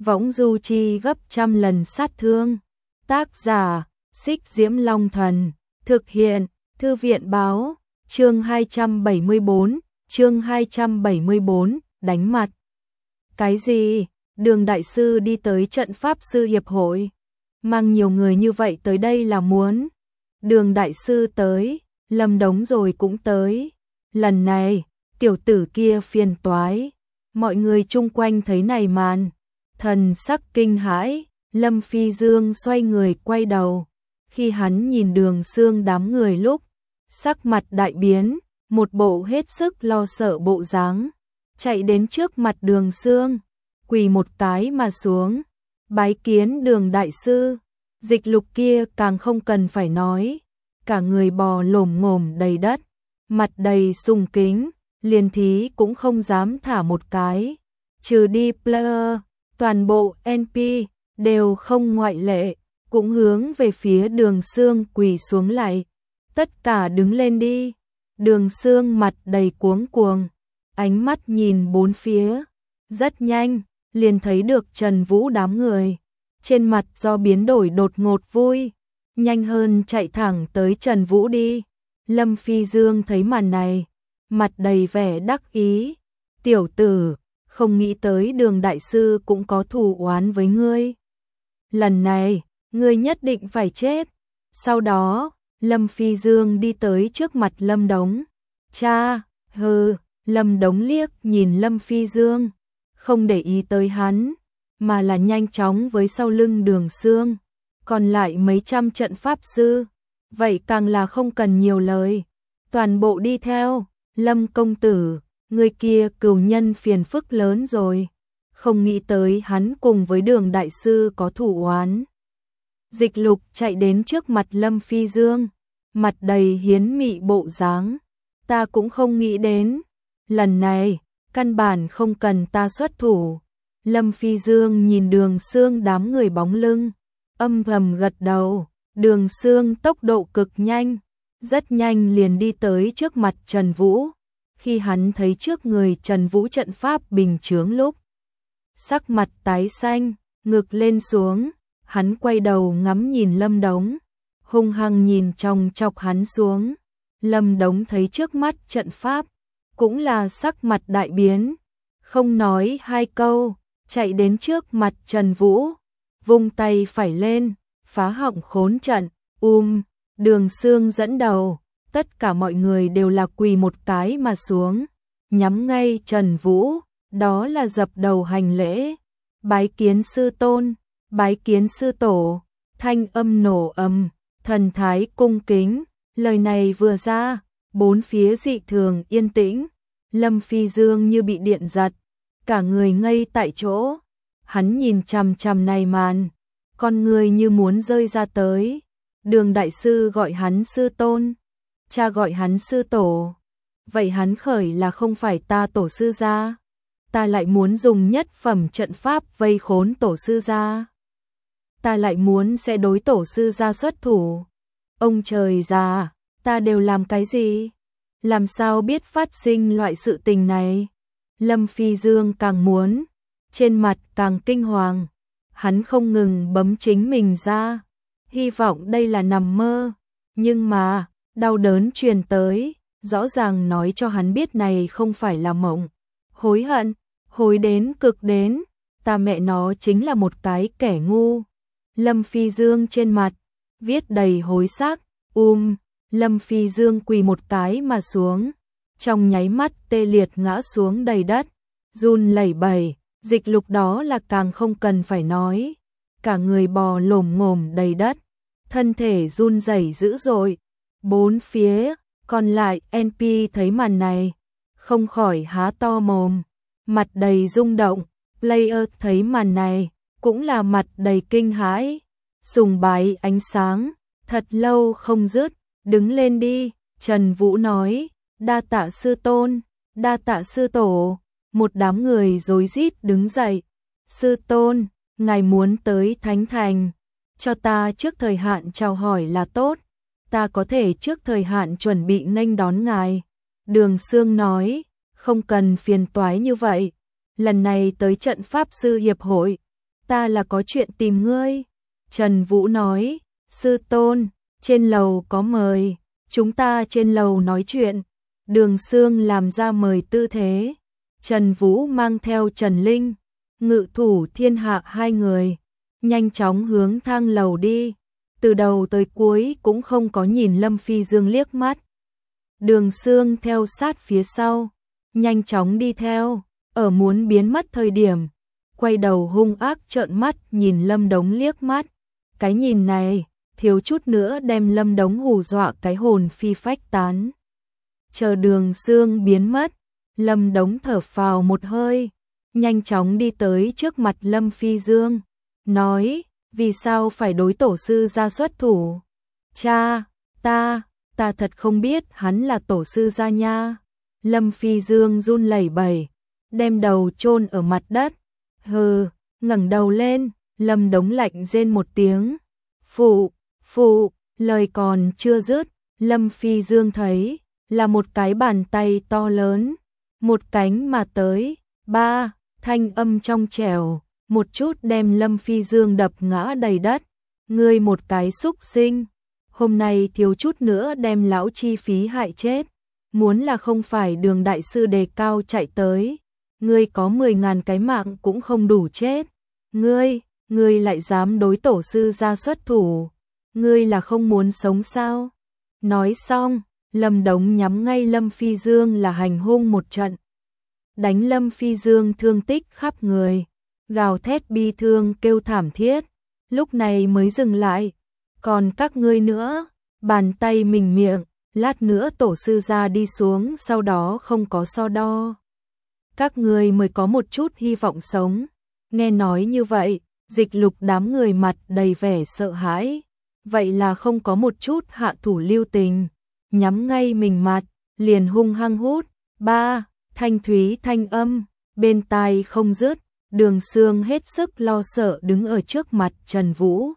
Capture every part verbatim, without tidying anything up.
võng du chi gấp trăm lần sát thương. Tác giả, Xích Diễm Long Thần, thực hiện, Thư viện báo, chương hai trăm bảy mươi bốn, chương hai trăm bảy mươi bốn, đánh mặt. Cái gì? Đường đại sư đi tới trận pháp sư hiệp hội, mang nhiều người như vậy tới đây là muốn. Đường đại sư tới, Lâm Đống rồi cũng tới. Lần này, tiểu tử kia phiền toái. Mọi người chung quanh thấy này màn, thần sắc kinh hãi. Lâm Phi Dương xoay người quay đầu. Khi hắn nhìn Đường Sương đám người lúc, sắc mặt đại biến, một bộ hết sức lo sợ bộ dáng, chạy đến trước mặt Đường Sương, quỳ một cái mà xuống, bái kiến Đường đại sư. Dịch Lục kia càng không cần phải nói, cả người bò lổm ngổm đầy đất, mặt đầy sùng kính, liền thí cũng không dám thả một cái, trừ đi player, toàn bộ en pê đều không ngoại lệ, cũng hướng về phía Đường Sương quỳ xuống lại. Tất cả đứng lên đi. Đường Sương mặt đầy cuống cuồng, ánh mắt nhìn bốn phía, rất nhanh, liền thấy được Trần Vũ đám người, trên mặt do biến đổi đột ngột vui, nhanh hơn chạy thẳng tới Trần Vũ đi. Lâm Phi Dương thấy màn này, mặt đầy vẻ đắc ý, tiểu tử, không nghĩ tới Đường đại sư cũng có thù oán với ngươi. Lần này, ngươi nhất định phải chết. Sau đó, Lâm Phi Dương đi tới trước mặt Lâm Đống. Cha, hừ, Lâm Đống liếc nhìn Lâm Phi Dương, không để ý tới hắn, mà là nhanh chóng với sau lưng Đường Sương. Còn lại mấy trăm trận pháp sư, vậy càng là không cần nhiều lời, toàn bộ đi theo. Lâm công tử, người kia cừu nhân phiền phức lớn rồi, không nghĩ tới hắn cùng với Đường đại sư có thủ oán. Dịch Lục chạy đến trước mặt Lâm Phi Dương, mặt đầy hiến mị bộ dáng. Ta cũng không nghĩ đến, lần này, căn bản không cần ta xuất thủ. Lâm Phi Dương nhìn Đường Sương đám người bóng lưng, âm thầm gật đầu. Đường Sương tốc độ cực nhanh, rất nhanh liền đi tới trước mặt Trần Vũ. Khi hắn thấy trước người Trần Vũ trận pháp bình chướng lúc, sắc mặt tái xanh, ngực lên xuống, hắn quay đầu ngắm nhìn Lâm Đống, hung hăng nhìn chòng chọc hắn xuống. Lâm Đống thấy trước mắt trận pháp, cũng là sắc mặt đại biến, không nói hai câu, chạy đến trước mặt Trần Vũ, vung tay phải lên, phá hỏng khốn trận. Um, Đường Sương dẫn đầu, tất cả mọi người đều là quỳ một cái mà xuống, nhắm ngay Trần Vũ, đó là dập đầu hành lễ. Bái kiến sư tôn, bái kiến sư tổ. Thanh âm nổ ầm, thần thái cung kính. Lời này vừa ra, bốn phía dị thường yên tĩnh. Lâm Phi Dương như bị điện giật, cả người ngây tại chỗ. Hắn nhìn chằm chằm này màn, con người như muốn rơi ra tới. Đường đại sư gọi hắn sư tôn, cha gọi hắn sư tổ. Vậy hắn khởi là không phải ta tổ sư gia? Ta lại muốn dùng nhất phẩm trận pháp vây khốn tổ sư gia. Ta lại muốn sẽ đối tổ sư gia xuất thủ. Ông trời già, ta đều làm cái gì? Làm sao biết phát sinh loại sự tình này? Lâm Phi Dương càng muốn, trên mặt càng kinh hoàng. Hắn không ngừng bấm chính mình ra, hy vọng đây là nằm mơ. Nhưng mà, đau đớn truyền tới, rõ ràng nói cho hắn biết này không phải là mộng. Hối hận, hối đến cực đến, ta mẹ nó chính là một cái kẻ ngu. Lâm Phi Dương trên mặt, viết đầy hối xác. Um, Lâm Phi Dương quỳ một cái mà xuống, trong nháy mắt tê liệt ngã xuống đầy đất, run lẩy bẩy. Dịch Lục đó là càng không cần phải nói, cả người bò lổm ngổm đầy đất, thân thể run rẩy dữ dội. Bốn phía, còn lại en pê thấy màn này, không khỏi há to mồm, mặt đầy rung động. Player thấy màn này, cũng là mặt đầy kinh hãi, sùng bái ánh sáng, thật lâu không dứt. Đứng lên đi, Trần Vũ nói, đa tạ sư tôn, đa tạ sư tổ. Một đám người rối rít đứng dậy. Sư tôn, ngài muốn tới Thánh Thành, cho ta trước thời hạn chào hỏi là tốt, ta có thể trước thời hạn chuẩn bị nghênh đón ngài. Đường Sương nói, không cần phiền toái như vậy, lần này tới trận pháp sư hiệp hội, ta là có chuyện tìm ngươi. Trần Vũ nói, sư tôn, trên lầu có mời, chúng ta trên lầu nói chuyện. Đường Sương làm ra mời tư thế. Trần Vũ mang theo Trần Linh, Ngự Thủ Thiên Hạ hai người, nhanh chóng hướng thang lầu đi. Từ đầu tới cuối cũng không có nhìn Lâm Phi Dương liếc mắt. Đường Sương theo sát phía sau, nhanh chóng đi theo, ở muốn biến mất thời điểm, quay đầu hung ác trợn mắt nhìn Lâm Đống liếc mắt. Cái nhìn này, thiếu chút nữa đem Lâm Đống hù dọa cái hồn phi phách tán. Chờ Đường Sương biến mất, Lâm Đống thở phào một hơi, nhanh chóng đi tới trước mặt Lâm Phi Dương, nói, vì sao phải đối tổ sư gia xuất thủ? Cha, ta, ta thật không biết hắn là tổ sư gia nha. Lâm Phi Dương run lẩy bẩy, đem đầu chôn ở mặt đất. Hừ, ngẩng đầu lên, Lâm Đống lạnh rên một tiếng. Phụ, phụ, lời còn chưa dứt, Lâm Phi Dương thấy là một cái bàn tay to lớn, một cánh mà tới, ba, thanh âm trong trẻo, một chút đem Lâm Phi Dương đập ngã đầy đất. Ngươi một cái xúc sinh, hôm nay thiếu chút nữa đem lão chi phí hại chết. Muốn là không phải Đường đại sư đề cao chạy tới, ngươi có mười ngàn cái mạng cũng không đủ chết. Ngươi, ngươi lại dám đối tổ sư gia xuất thủ, ngươi là không muốn sống sao? Nói xong, Lâm Đống nhắm ngay Lâm Phi Dương là hành hung một trận. Đánh Lâm Phi Dương thương tích khắp người, gào thét bi thương kêu thảm thiết, lúc này mới dừng lại. Còn các ngươi nữa, bàn tay mình miệng, lát nữa tổ sư gia đi xuống sau đó không có so đo. Các ngươi mới có một chút hy vọng sống. Nghe nói như vậy, Dịch Lục đám người mặt đầy vẻ sợ hãi. Vậy là không có một chút hạ thủ lưu tình, nhắm ngay mình mặt, liền hung hăng hút. Ba, thanh thúy thanh âm, bên tai không dứt. Đường Sương hết sức lo sợ đứng ở trước mặt Trần Vũ.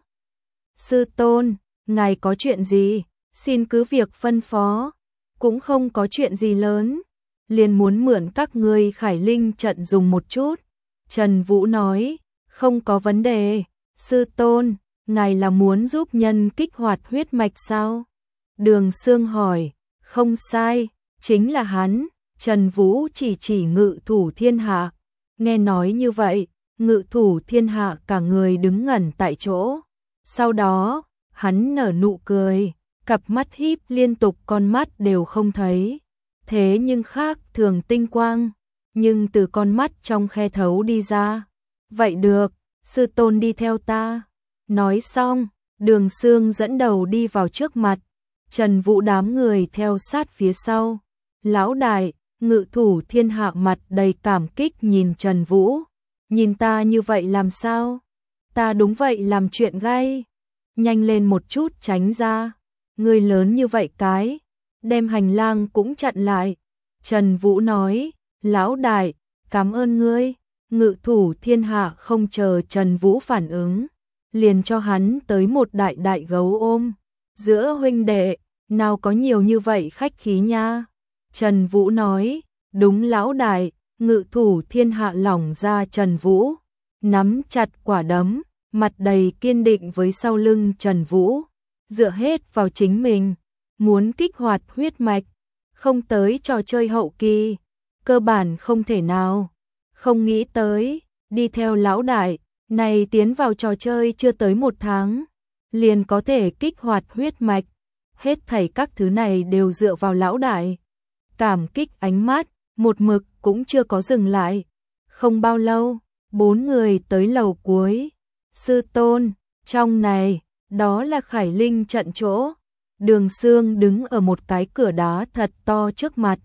Sư tôn, ngài có chuyện gì? Xin cứ việc phân phó. Cũng không có chuyện gì lớn, liền muốn mượn các ngươi Khải Linh trận dùng một chút. Trần Vũ nói, không có vấn đề. Sư tôn, ngài là muốn giúp nhân kích hoạt huyết mạch sao? Đường Sương hỏi. Không sai, chính là hắn. Trần Vũ chỉ chỉ Ngự Thủ Thiên Hạ. Nghe nói như vậy, Ngự Thủ Thiên Hạ cả người đứng ngẩn tại chỗ. Sau đó, hắn nở nụ cười, cặp mắt híp liên tục, con mắt đều không thấy. Thế nhưng khác thường tinh quang, nhưng từ con mắt trong khe thấu đi ra. Vậy được, sư tôn đi theo ta. Nói xong, Đường Sương dẫn đầu đi vào trước mặt, Trần Vũ đám người theo sát phía sau. Lão đại, Ngự Thủ Thiên Hạ mặt đầy cảm kích nhìn Trần Vũ. Nhìn ta như vậy làm sao? Ta đúng vậy làm chuyện gay. Nhanh lên một chút tránh ra. Người lớn như vậy cái, đem hành lang cũng chặn lại. Trần Vũ nói, lão đại, cảm ơn ngươi. Ngự Thủ Thiên Hạ không chờ Trần Vũ phản ứng, liền cho hắn tới một đại đại gấu ôm. Giữa huynh đệ, nào có nhiều như vậy khách khí nha. Trần Vũ nói, đúng lão đại. Ngự Thủ Thiên Hạ lỏng ra Trần Vũ, nắm chặt quả đấm, mặt đầy kiên định với sau lưng Trần Vũ, dựa hết vào chính mình, muốn kích hoạt huyết mạch, không tới trò chơi hậu kỳ, cơ bản không thể nào. Không nghĩ tới, đi theo lão đại, này tiến vào trò chơi chưa tới một tháng, liền có thể kích hoạt huyết mạch, hết thảy các thứ này đều dựa vào lão đại. Cảm kích ánh mắt, một mực cũng chưa có dừng lại. Không bao lâu, bốn người tới lầu cuối. Sư tôn, trong này, đó là Khải Linh trận chỗ. Đường Sương đứng ở một cái cửa đá thật to trước mặt.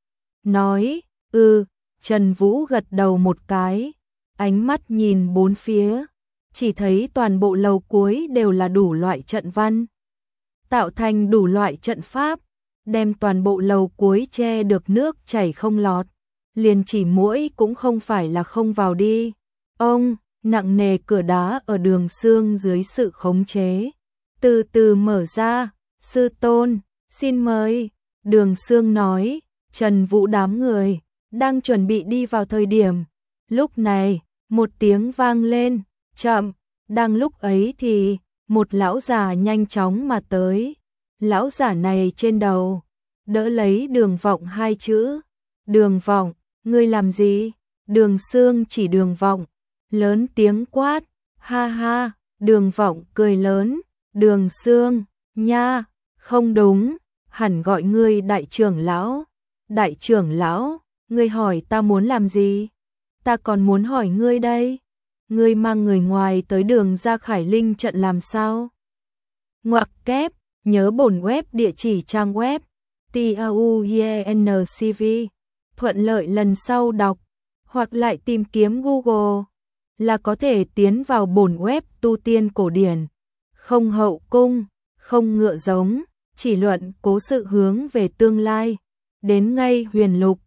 Nói, ừ, Trần Vũ gật đầu một cái, ánh mắt nhìn bốn phía, chỉ thấy toàn bộ lầu cuối đều là đủ loại trận văn, tạo thành đủ loại trận pháp, đem toàn bộ lầu cuối che được nước chảy không lọt, liền chỉ muỗi cũng không phải là không vào đi. Ông, nặng nề cửa đá ở Đường Sương dưới sự khống chế, từ từ mở ra. Sư tôn, xin mời. Đường Sương nói. Trần Vũ đám người đang chuẩn bị đi vào thời điểm, lúc này, một tiếng vang lên, Chậm, đang lúc ấy thì một lão già nhanh chóng mà tới. Lão già này trên đầu đỡ lấy Đường Vọng hai chữ. Đường Vọng, ngươi làm gì? Đường Sương chỉ Đường Vọng, lớn tiếng quát. Ha ha, Đường Vọng cười lớn. Đường Sương, nha, không đúng, hẳn gọi ngươi đại trưởng lão. Đại trưởng lão, ngươi hỏi ta muốn làm gì? Ta còn muốn hỏi ngươi đây. Ngươi mang người ngoài tới Đường ra Khải Linh trận làm sao? Ngoặc kép, nhớ bổn web địa chỉ trang web tauyencv, thuận lợi lần sau đọc, hoặc lại tìm kiếm Google là có thể tiến vào bổn web tu tiên cổ điển, không hậu cung, không ngựa giống, chỉ luận cố sự hướng về tương lai, đến ngay huyền lục.